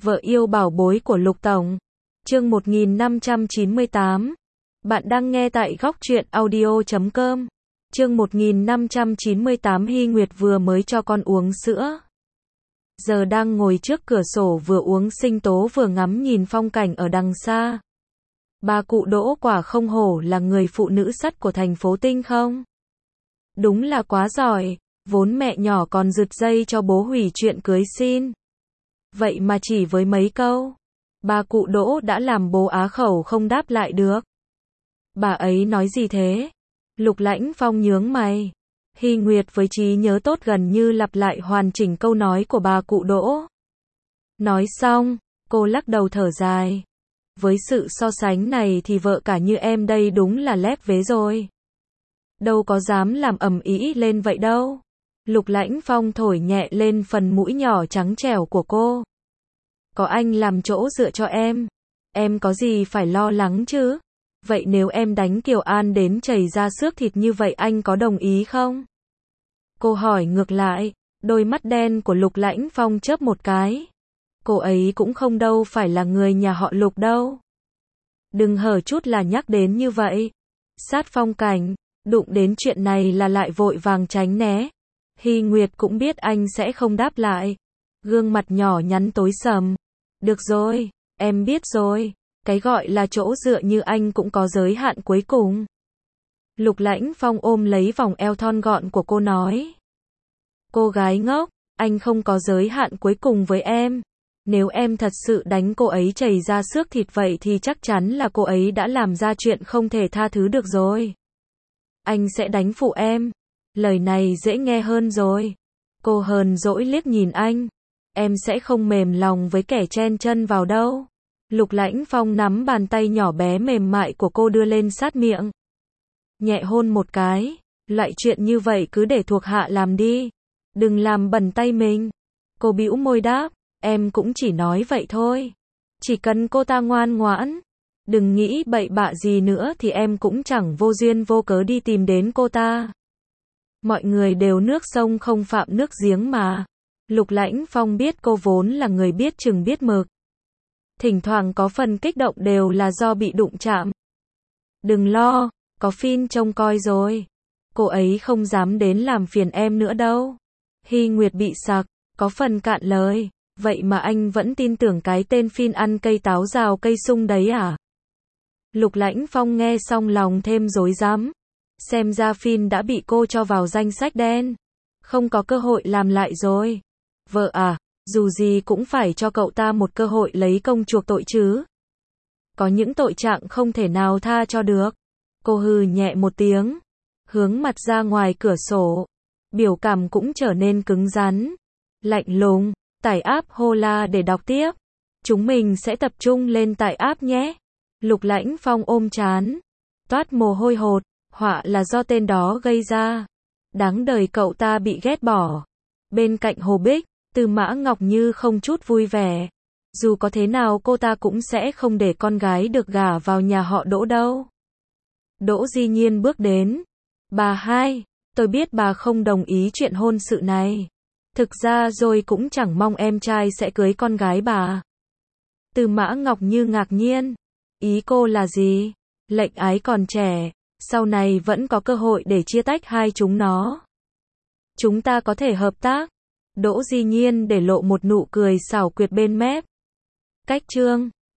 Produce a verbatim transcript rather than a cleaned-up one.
Vợ yêu bảo bối của Lục Tổng. Chương một nghìn năm trăm chín mươi tám. Bạn đang nghe tại góc truyện audio chấm com. Chương một nghìn năm trăm chín mươi tám. Hy Nguyệt vừa mới cho con uống sữa. Giờ đang ngồi trước cửa sổ vừa uống sinh tố vừa ngắm nhìn phong cảnh ở đằng xa. Bà cụ Đỗ quả không hổ là người phụ nữ sắt của thành phố Tinh không? Đúng là quá giỏi, vốn mẹ nhỏ còn rượt dây cho bố hủy chuyện cưới xin. Vậy mà chỉ với mấy câu, bà cụ Đỗ đã làm bố á khẩu không đáp lại được. Bà ấy nói gì thế? Lục Lãnh Phong nhướng mày. Hy Nguyệt với trí nhớ tốt gần như lặp lại hoàn chỉnh câu nói của bà cụ Đỗ. Nói xong, cô lắc đầu thở dài. Với sự so sánh này thì vợ cả như em đây đúng là lép vế rồi. Đâu có dám làm ầm ĩ lên vậy đâu. Lục Lãnh Phong thổi nhẹ lên phần mũi nhỏ trắng trẻo của cô. Có anh làm chỗ dựa cho em, em có gì phải lo lắng chứ? Vậy nếu em đánh Kiều An đến chảy ra xước thịt như vậy anh có đồng ý không? Cô hỏi ngược lại, đôi mắt đen của Lục Lãnh Phong chớp một cái. Cô ấy cũng không đâu phải là người nhà họ Lục đâu. Đừng hở chút là nhắc đến như vậy. Sát phong cảnh, đụng đến chuyện này là lại vội vàng tránh né. Hy Nguyệt cũng biết anh sẽ không đáp lại. Gương mặt nhỏ nhắn tối sầm. Được rồi, em biết rồi. Cái gọi là chỗ dựa như anh cũng có giới hạn cuối cùng. Lục Lãnh Phong ôm lấy vòng eo thon gọn của cô nói. Cô gái ngốc, anh không có giới hạn cuối cùng với em. Nếu em thật sự đánh cô ấy chảy ra xước thịt vậy thì chắc chắn là cô ấy đã làm ra chuyện không thể tha thứ được rồi. Anh sẽ đánh phụ em. Lời này dễ nghe hơn rồi. Cô hờn dỗi liếc nhìn anh. Em sẽ không mềm lòng với kẻ chen chân vào đâu. Lục Lãnh Phong nắm bàn tay nhỏ bé mềm mại của cô đưa lên sát miệng. Nhẹ hôn một cái. Loại chuyện như vậy cứ để thuộc hạ làm đi. Đừng làm bẩn tay mình. Cô bĩu môi đáp. Em cũng chỉ nói vậy thôi. Chỉ cần cô ta ngoan ngoãn. Đừng nghĩ bậy bạ gì nữa thì em cũng chẳng vô duyên vô cớ đi tìm đến cô ta. Mọi người đều nước sông không phạm nước giếng mà. Lục Lãnh Phong biết cô vốn là người biết chừng biết mực. Thỉnh thoảng có phần kích động đều là do bị đụng chạm. Đừng lo, có Phin trông coi rồi. Cô ấy không dám đến làm phiền em nữa đâu. Hy Nguyệt bị sặc, có phần cạn lời. Vậy mà anh vẫn tin tưởng cái tên Phin ăn cây táo rào cây sung đấy à? Lục Lãnh Phong nghe xong lòng thêm rối rắm. Xem ra Phin đã bị cô cho vào danh sách đen. Không có cơ hội làm lại rồi. Vợ à, dù gì cũng phải cho cậu ta một cơ hội lấy công chuộc tội chứ. Có những tội trạng không thể nào tha cho được. Cô hừ nhẹ một tiếng. Hướng mặt ra ngoài cửa sổ. Biểu cảm cũng trở nên cứng rắn. Lạnh lùng. Tải app Hola để đọc tiếp. Chúng mình sẽ tập trung lên tải app nhé. Lục Lãnh Phong ôm trán. Toát mồ hôi hột. Họa là do tên đó gây ra. Đáng đời cậu ta bị ghét bỏ. Bên cạnh Hồ Bích, Tư Mã Ngọc Như không chút vui vẻ. Dù có thế nào cô ta cũng sẽ không để con gái được gả vào nhà họ Đỗ đâu. Đỗ Di Nhiên bước đến. Bà hai, tôi biết bà không đồng ý chuyện hôn sự này. Thực ra rồi cũng chẳng mong em trai sẽ cưới con gái bà. Tư Mã Ngọc Như ngạc nhiên. Ý cô là gì? Lệnh ái còn trẻ, sau này vẫn có cơ hội để chia tách hai chúng nó. Chúng ta có thể hợp tác. Đỗ Di Nhiên để lộ một nụ cười xảo quyệt bên mép. Cách chương